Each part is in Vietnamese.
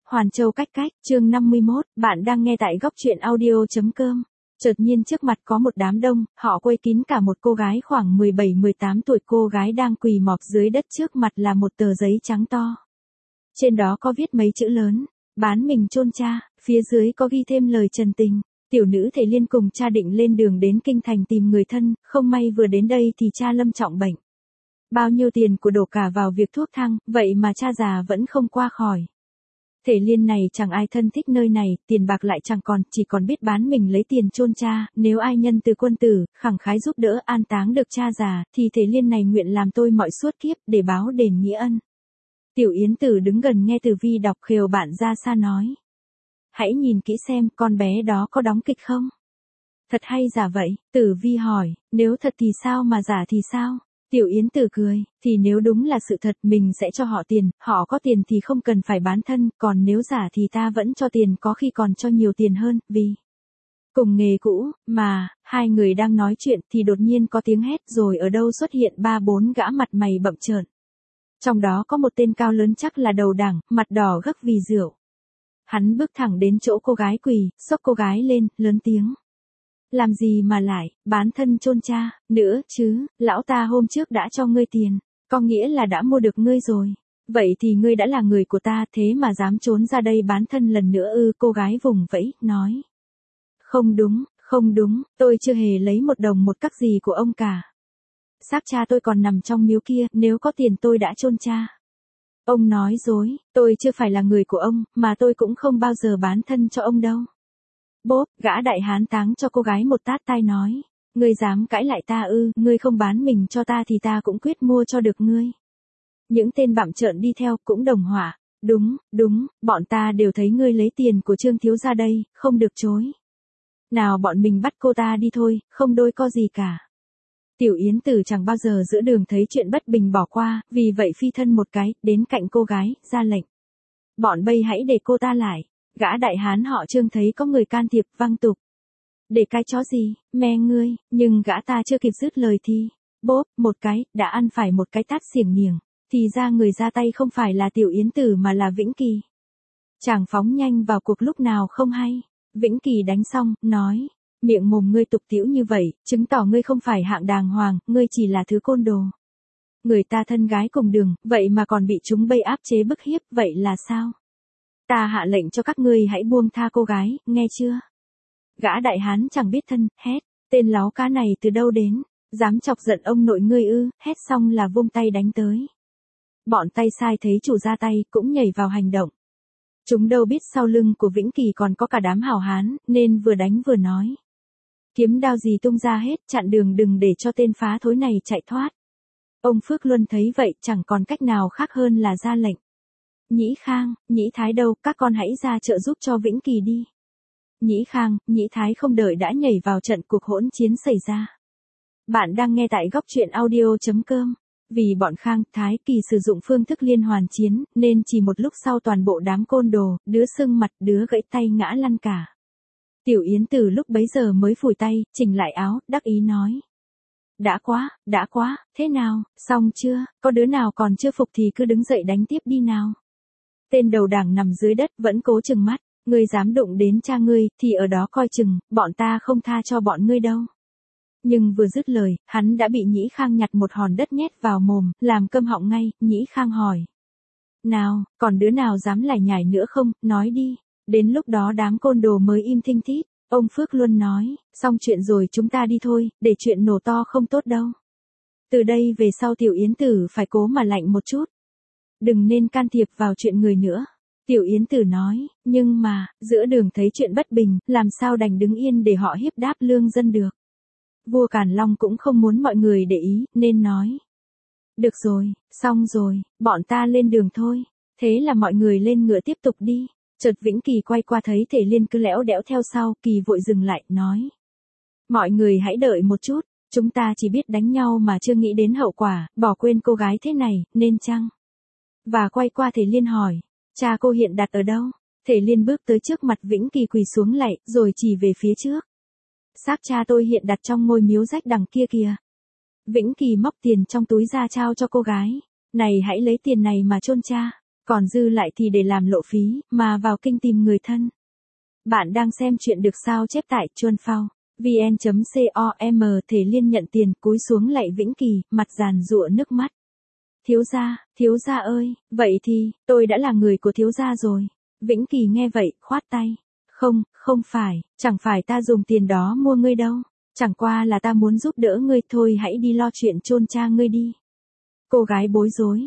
Hoàn Châu cách cách, chương 51, bạn đang nghe tại góc truyện audio.com. Chợt nhiên trước mặt có một đám đông, họ quây kín cả một cô gái khoảng 17-18 tuổi, cô gái đang quỳ mọp dưới đất, trước mặt là một tờ giấy trắng to. Trên đó có viết mấy chữ lớn, bán mình chôn cha, phía dưới có ghi thêm lời trần tình. Tiểu nữ Thể Liên cùng cha định lên đường đến kinh thành tìm người thân, không may vừa đến đây thì cha lâm trọng bệnh. Bao nhiêu tiền của đổ cả vào việc thuốc thang, vậy mà cha già vẫn không qua khỏi. Thể Liên này chẳng ai thân thích nơi này, tiền bạc lại chẳng còn, chỉ còn biết bán mình lấy tiền chôn cha, nếu ai nhân từ quân tử, khẳng khái giúp đỡ an táng được cha già, thì Thể Liên này nguyện làm tôi mọi suốt kiếp, để báo đền nghĩa ân. Tiểu Yến Tử đứng gần nghe Tử Vi đọc, khều bạn ra xa nói. Hãy nhìn kỹ xem, con bé đó có đóng kịch không? Thật hay giả vậy? Tử Vi hỏi, nếu thật thì sao mà giả thì sao? Tiểu Yến Tử cười, thì nếu đúng là sự thật mình sẽ cho họ tiền, họ có tiền thì không cần phải bán thân, còn nếu giả thì ta vẫn cho tiền, có khi còn cho nhiều tiền hơn, vì cùng nghề cũ, mà, hai người đang nói chuyện thì đột nhiên có tiếng hét, rồi ở đâu xuất hiện 3-4 gã mặt mày bậm trợn. Trong đó có một tên cao lớn chắc là đầu đảng, mặt đỏ gấc vì rượu. Hắn bước thẳng đến chỗ cô gái quỳ, xốc cô gái lên, lớn tiếng. Làm gì mà lại, bán thân chôn cha, nữa chứ, lão ta hôm trước đã cho ngươi tiền, có nghĩa là đã mua được ngươi rồi. Vậy thì ngươi đã là người của ta, thế mà dám trốn ra đây bán thân lần nữa ư? Cô gái vùng vẫy, nói. Không đúng, tôi chưa hề lấy một đồng một cắc gì của ông cả. Xác cha tôi còn nằm trong miếu kia, nếu có tiền tôi đã chôn cha. Ông nói dối, tôi chưa phải là người của ông, mà tôi cũng không bao giờ bán thân cho ông đâu. Bốp, gã đại hán táng cho cô gái một tát tai nói. Ngươi dám cãi lại ta ư? Ngươi không bán mình cho ta thì ta cũng quyết mua cho được ngươi. Những tên bặm trợn đi theo cũng đồng hỏa. Đúng, bọn ta đều thấy ngươi lấy tiền của Trương thiếu gia đây, không được chối. Nào bọn mình bắt cô ta đi thôi, không đôi co gì cả. Tiểu Yến Tử chẳng bao giờ giữa đường thấy chuyện bất bình bỏ qua, vì vậy phi thân một cái, đến cạnh cô gái, ra lệnh. Bọn bây hãy để cô ta lại. Gã đại hán họ Trương thấy có người can thiệp, văng tục. Để cái chó gì, me ngươi, nhưng gã ta chưa kịp dứt lời thì, bốp, một cái, đã ăn phải một cái tát xiềng niềng. Thì ra người ra tay không phải là Tiểu Yến Tử mà là Vĩnh Kỳ. Chàng phóng nhanh vào cuộc lúc nào không hay. Vĩnh Kỳ đánh xong, nói. Miệng mồm ngươi tục tĩu như vậy, chứng tỏ ngươi không phải hạng đàng hoàng, ngươi chỉ là thứ côn đồ. Người ta thân gái cùng đường, vậy mà còn bị chúng bây áp chế bức hiếp, vậy là sao? Ta hạ lệnh cho các ngươi hãy buông tha cô gái, nghe chưa? Gã đại hán chẳng biết thân, hét, tên láo cá này từ đâu đến, dám chọc giận ông nội ngươi ư? Hét xong là vung tay đánh tới. Bọn tay sai thấy chủ ra tay, cũng nhảy vào hành động. Chúng đâu biết sau lưng của Vĩnh Kỳ còn có cả đám hảo hán, nên vừa đánh vừa nói. Kiếm đao gì tung ra hết, chặn đường đừng để cho tên phá thối này chạy thoát. Ông Phước Luân thấy vậy, chẳng còn cách nào khác hơn là ra lệnh. Nhĩ Khang, Nhĩ Thái đâu, các con hãy ra trợ giúp cho Vĩnh Kỳ đi. Nhĩ Khang, Nhĩ Thái không đợi đã nhảy vào trận, cuộc hỗn chiến xảy ra. Bạn đang nghe tại góc truyện audio.com. Vì bọn Khang, Thái, Kỳ sử dụng phương thức liên hoàn chiến, nên chỉ một lúc sau toàn bộ đám côn đồ, đứa sưng mặt, đứa gãy tay ngã lăn cả. Tiểu Yến Tử lúc bấy giờ mới phủi tay, chỉnh lại áo, đắc ý nói. Đã quá, thế nào, xong chưa, có đứa nào còn chưa phục thì cứ đứng dậy đánh tiếp đi nào. Tên đầu đảng nằm dưới đất vẫn cố trừng mắt, ngươi dám đụng đến cha ngươi, thì ở đó coi chừng, bọn ta không tha cho bọn ngươi đâu. Nhưng vừa dứt lời, hắn đã bị Nhĩ Khang nhặt một hòn đất nhét vào mồm, làm câm họng ngay. Nhĩ Khang hỏi. Nào, còn đứa nào dám lải nhải nữa không, nói đi. Đến lúc đó đám côn đồ mới im thinh thít. Ông Phước Luân nói, xong chuyện rồi chúng ta đi thôi, để chuyện nổ to không tốt đâu. Từ đây về sau Tiểu Yến Tử phải cố mà lạnh một chút. Đừng nên can thiệp vào chuyện người nữa. Tiểu Yến Tử nói, nhưng mà, giữa đường thấy chuyện bất bình, làm sao đành đứng yên để họ hiếp đáp lương dân được. Vua Càn Long cũng không muốn mọi người để ý, nên nói. Được rồi, xong rồi, bọn ta lên đường thôi. Thế là mọi người lên ngựa tiếp tục đi. Chợt Vĩnh Kỳ quay qua thấy Thể Liên cứ lẽo đẽo theo sau, Kỳ vội dừng lại, nói. Mọi người hãy đợi một chút, chúng ta chỉ biết đánh nhau mà chưa nghĩ đến hậu quả, bỏ quên cô gái thế này, nên chăng? Và quay qua Thể Liên hỏi, cha cô hiện đặt ở đâu? Thể Liên bước tới trước mặt Vĩnh Kỳ quỳ xuống lạy, rồi chỉ về phía trước. Xác cha tôi hiện đặt trong ngôi miếu rách đằng kia kìa. Vĩnh Kỳ móc tiền trong túi ra trao cho cô gái. Này hãy lấy tiền này mà chôn cha. còn dư lại thì để làm lộ phí, mà vào kinh tìm người thân. Bạn đang xem chuyện được sao chép tại Chuan Phao. vn.com. Thể Liên nhận tiền, cúi xuống lạy Vĩnh Kỳ, mặt giàn giụa nước mắt. Thiếu gia ơi, vậy thì, tôi đã là người của thiếu gia rồi. Vĩnh Kỳ nghe vậy, khoát tay. Không phải, chẳng phải ta dùng tiền đó mua ngươi đâu. Chẳng qua là ta muốn giúp đỡ ngươi thôi, hãy đi lo chuyện chôn cha ngươi đi. Cô gái bối rối,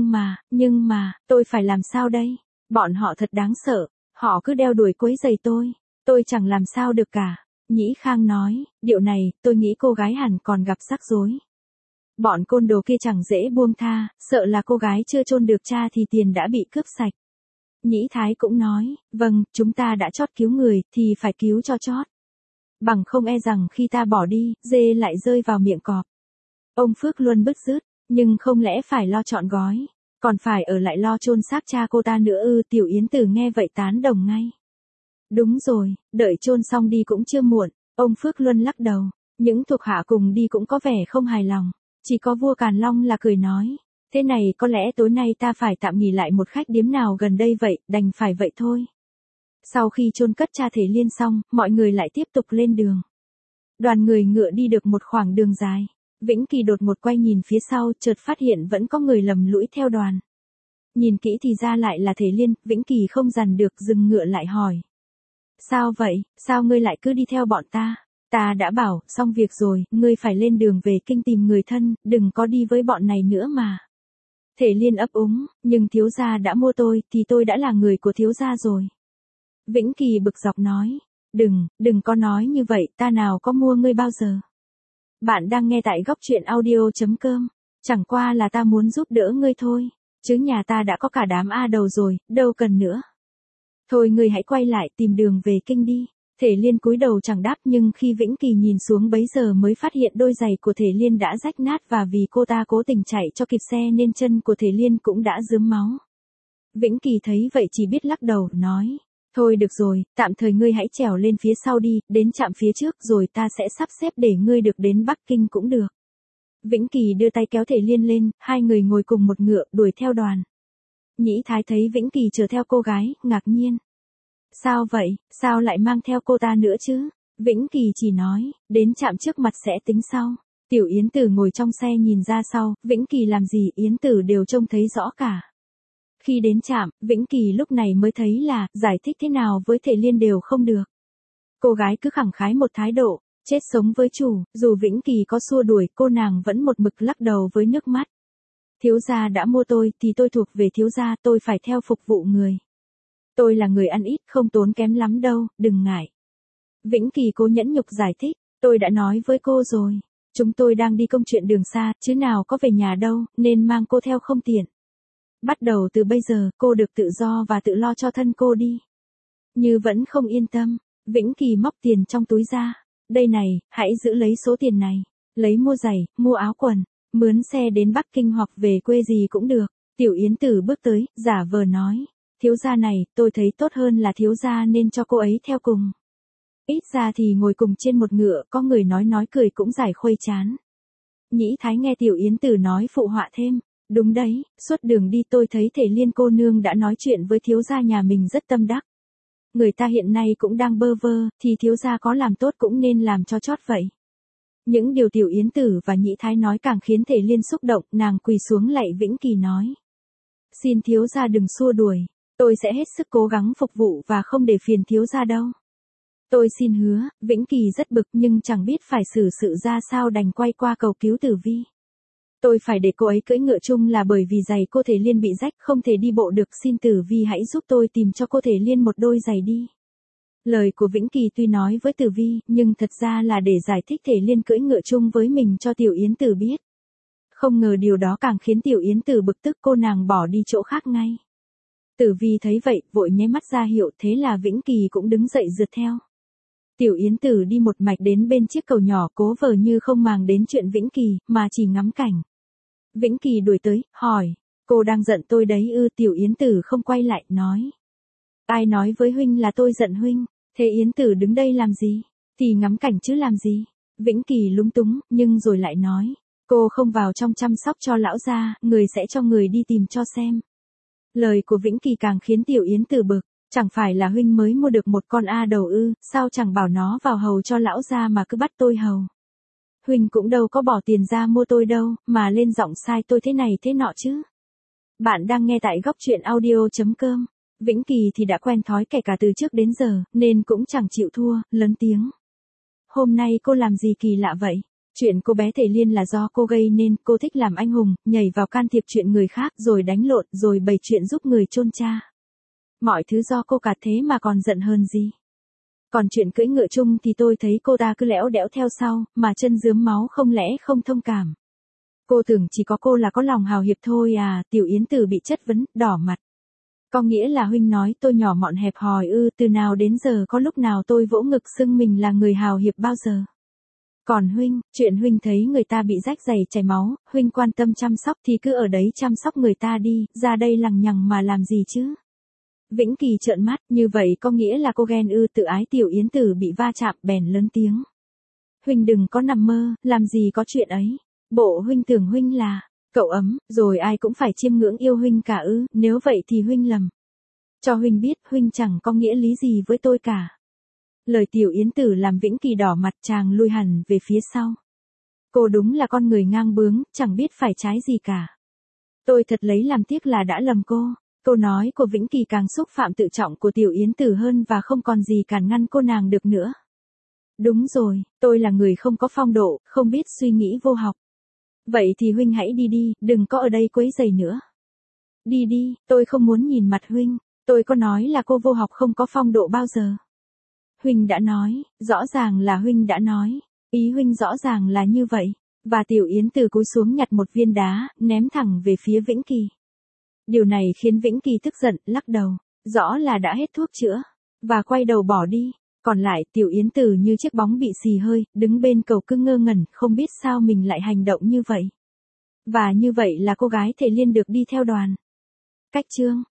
nhưng mà, tôi phải làm sao đây? Bọn họ thật đáng sợ, họ cứ đeo đuổi quấy rầy tôi chẳng làm sao được cả. Nhĩ Khang nói, điệu này, tôi nghĩ cô gái hẳn còn gặp rắc rối. Bọn côn đồ kia chẳng dễ buông tha, sợ là cô gái chưa chôn được cha thì tiền đã bị cướp sạch. Nhĩ Thái cũng nói, vâng, chúng ta đã chót cứu người, thì phải cứu cho chót. Bằng không e rằng khi ta bỏ đi, dê lại rơi vào miệng cọp. Ông Phước Luân bứt rứt, nhưng không lẽ phải lo trọn gói, còn phải ở lại lo chôn xác cha cô ta nữa ư? Tiểu Yến Tử nghe vậy tán đồng ngay. Đúng rồi, đợi chôn xong đi cũng chưa muộn. Ông Phước Luân lắc đầu, những thuộc hạ cùng đi cũng có vẻ không hài lòng, chỉ có vua Càn Long là cười nói, thế này có lẽ tối nay ta phải tạm nghỉ lại một khách điếm nào gần đây vậy, đành phải vậy thôi. Sau khi chôn cất cha Thể Liên xong, mọi người lại tiếp tục lên đường. Đoàn người ngựa đi được một khoảng đường dài. Vĩnh Kỳ đột ngột quay nhìn phía sau, chợt phát hiện vẫn có người lầm lũi theo đoàn. Nhìn kỹ thì ra lại là Thể Liên, Vĩnh Kỳ không dằn được dừng ngựa lại hỏi. Sao vậy, sao ngươi lại cứ đi theo bọn ta? Ta đã bảo, xong việc rồi, ngươi phải lên đường về kinh tìm người thân, đừng có đi với bọn này nữa mà. Thể Liên ấp úng, nhưng thiếu gia đã mua tôi, thì tôi đã là người của thiếu gia rồi. Vĩnh Kỳ bực dọc nói, đừng có nói như vậy, ta nào có mua ngươi bao giờ. Bạn đang nghe tại góc truyện audio.com, chẳng qua là ta muốn giúp đỡ ngươi thôi, chứ nhà ta đã có cả đám A đầu rồi, đâu cần nữa. Thôi ngươi hãy quay lại tìm đường về kinh đi. Thể Liên cúi đầu chẳng đáp, nhưng khi Vĩnh Kỳ nhìn xuống bấy giờ mới phát hiện đôi giày của Thể Liên đã rách nát, và vì cô ta cố tình chạy cho kịp xe nên chân của Thể Liên cũng đã rướm máu. Vĩnh Kỳ thấy vậy chỉ biết lắc đầu, nói, thôi được rồi, tạm thời ngươi hãy trèo lên phía sau đi, đến trạm phía trước rồi ta sẽ sắp xếp để ngươi được đến Bắc Kinh cũng được. Vĩnh Kỳ đưa tay kéo Thể Liên lên, hai người ngồi cùng một ngựa, đuổi theo đoàn. Nhĩ Thái thấy Vĩnh Kỳ chở theo cô gái, ngạc nhiên. Sao vậy, sao lại mang theo cô ta nữa chứ? Vĩnh Kỳ chỉ nói, đến trạm trước mặt sẽ tính sau. Tiểu Yến Tử ngồi trong xe nhìn ra sau, Vĩnh Kỳ làm gì Yến Tử đều trông thấy rõ cả. Khi đến trạm, Vĩnh Kỳ lúc này mới thấy là, giải thích thế nào với Thể Liên đều không được. Cô gái cứ khẳng khái một thái độ, chết sống với chủ, dù Vĩnh Kỳ có xua đuổi, cô nàng vẫn một mực lắc đầu với nước mắt. Thiếu gia đã mua tôi, thì tôi thuộc về thiếu gia, tôi phải theo phục vụ người. Tôi là người ăn ít, không tốn kém lắm đâu, đừng ngại. Vĩnh Kỳ cố nhẫn nhục giải thích, tôi đã nói với cô rồi, chúng tôi đang đi công chuyện đường xa, chứ nào có về nhà đâu, nên mang cô theo không tiện. Bắt đầu từ bây giờ, cô được tự do và tự lo cho thân cô đi. Như vẫn không yên tâm, Vĩnh Kỳ móc tiền trong túi ra. Đây này, hãy giữ lấy số tiền này. Lấy mua giày, mua áo quần, mướn xe đến Bắc Kinh hoặc về quê gì cũng được. Tiểu Yến Tử bước tới, giả vờ nói. Thiếu gia này, tôi thấy tốt hơn là thiếu gia nên cho cô ấy theo cùng. Ít ra thì ngồi cùng trên một ngựa, có người nói cười cũng giải khuây chán. Nhĩ Thái nghe Tiểu Yến Tử nói phụ họa thêm. Đúng đấy, suốt đường đi tôi thấy Thể Liên cô nương đã nói chuyện với thiếu gia nhà mình rất tâm đắc. Người ta hiện nay cũng đang bơ vơ, thì thiếu gia có làm tốt cũng nên làm cho chót vậy. Những điều Tiểu Yến Tử và Nhĩ Thái nói càng khiến Thể Liên xúc động, nàng quỳ xuống lạy Vĩnh Kỳ nói. Xin thiếu gia đừng xua đuổi, tôi sẽ hết sức cố gắng phục vụ và không để phiền thiếu gia đâu. Tôi xin hứa. Vĩnh Kỳ rất bực nhưng chẳng biết phải xử sự ra sao, đành quay qua cầu cứu Tử Vi. Tôi phải để cô ấy cưỡi ngựa chung là bởi vì giày cô Thể Liên bị rách, không thể đi bộ được, xin Tử Vi hãy giúp tôi tìm cho cô Thể Liên một đôi giày đi. Lời của Vĩnh Kỳ tuy nói với Tử Vi, nhưng thật ra là để giải thích Thể Liên cưỡi ngựa chung với mình cho Tiểu Yến Tử biết. Không ngờ điều đó càng khiến Tiểu Yến Tử bực tức, cô nàng bỏ đi chỗ khác ngay. Tử Vi thấy vậy, vội nháy mắt ra hiệu, thế là Vĩnh Kỳ cũng đứng dậy rượt theo. Tiểu Yến Tử đi một mạch đến bên chiếc cầu nhỏ, cố vờ như không màng đến chuyện Vĩnh Kỳ, mà chỉ ngắm cảnh. Vĩnh Kỳ đuổi tới, hỏi, cô đang giận tôi đấy ư? Tiểu Yến Tử không quay lại, nói. Ai nói với huynh là tôi giận huynh, thế Yến Tử đứng đây làm gì? Thì ngắm cảnh chứ làm gì? Vĩnh Kỳ lúng túng, nhưng rồi lại nói, cô không vào trong chăm sóc cho lão gia, người sẽ cho người đi tìm cho xem. Lời của Vĩnh Kỳ càng khiến Tiểu Yến Tử bực, chẳng phải là huynh mới mua được một con A đầu ư, sao chẳng bảo nó vào hầu cho lão gia mà cứ bắt tôi hầu. Huynh cũng đâu có bỏ tiền ra mua tôi đâu, mà lên giọng sai tôi thế này thế nọ chứ. Bạn đang nghe tại góc truyện audio.com. Vĩnh Kỳ thì đã quen thói kể cả từ trước đến giờ, nên cũng chẳng chịu thua, lớn tiếng. Hôm nay cô làm gì kỳ lạ vậy? Chuyện cô bé Thể Liên là do cô gây nên, cô thích làm anh hùng, nhảy vào can thiệp chuyện người khác rồi đánh lộn, rồi bày chuyện giúp người chôn cha. Mọi thứ do cô cả thế mà còn giận hơn gì. Còn chuyện cưỡi ngựa chung thì tôi thấy cô ta cứ lẽo đẽo theo sau, mà chân rướm máu không lẽ không thông cảm. Cô tưởng chỉ có cô là có lòng hào hiệp thôi à, Tiểu Yến Tử bị chất vấn, đỏ mặt. Có nghĩa là huynh nói tôi nhỏ mọn hẹp hòi ư, từ nào đến giờ có lúc nào tôi vỗ ngực xưng mình là người hào hiệp bao giờ. Còn huynh, chuyện huynh thấy người ta bị rách giày chảy máu, huynh quan tâm chăm sóc thì cứ ở đấy chăm sóc người ta đi, ra đây lằng nhằng mà làm gì chứ. Vĩnh Kỳ trợn mắt, như vậy có nghĩa là cô ghen ư, tự ái. Tiểu Yến Tử bị va chạm bèn lớn tiếng. Huynh đừng có nằm mơ, làm gì có chuyện ấy. Bộ huynh tưởng huynh là cậu ấm, rồi ai cũng phải chiêm ngưỡng yêu huynh cả ư, nếu vậy thì huynh lầm. Cho huynh biết huynh chẳng có nghĩa lý gì với tôi cả. Lời Tiểu Yến Tử làm Vĩnh Kỳ đỏ mặt, chàng lui hẳn về phía sau. Cô đúng là con người ngang bướng, chẳng biết phải trái gì cả. Tôi thật lấy làm tiếc là đã lầm cô. Câu nói của Vĩnh Kỳ càng xúc phạm tự trọng của Tiểu Yến Tử hơn và không còn gì cản ngăn cô nàng được nữa. Đúng rồi, tôi là người không có phong độ, không biết suy nghĩ vô học. Vậy thì huynh hãy đi đi, đừng có ở đây quấy rầy nữa. Đi đi, tôi không muốn nhìn mặt huynh, tôi có nói là cô vô học không có phong độ bao giờ. Huynh đã nói, rõ ràng là huynh đã nói, ý huynh rõ ràng là như vậy. Và Tiểu Yến Tử cúi xuống nhặt một viên đá, ném thẳng về phía Vĩnh Kỳ. Điều này khiến Vĩnh Kỳ tức giận, lắc đầu, rõ là đã hết thuốc chữa, và quay đầu bỏ đi. Còn lại Tiểu Yến Tử như chiếc bóng bị xì hơi, đứng bên cầu cứ ngơ ngẩn, không biết sao mình lại hành động như vậy. Và như vậy là cô gái Thể Liên được đi theo đoàn. Cách chương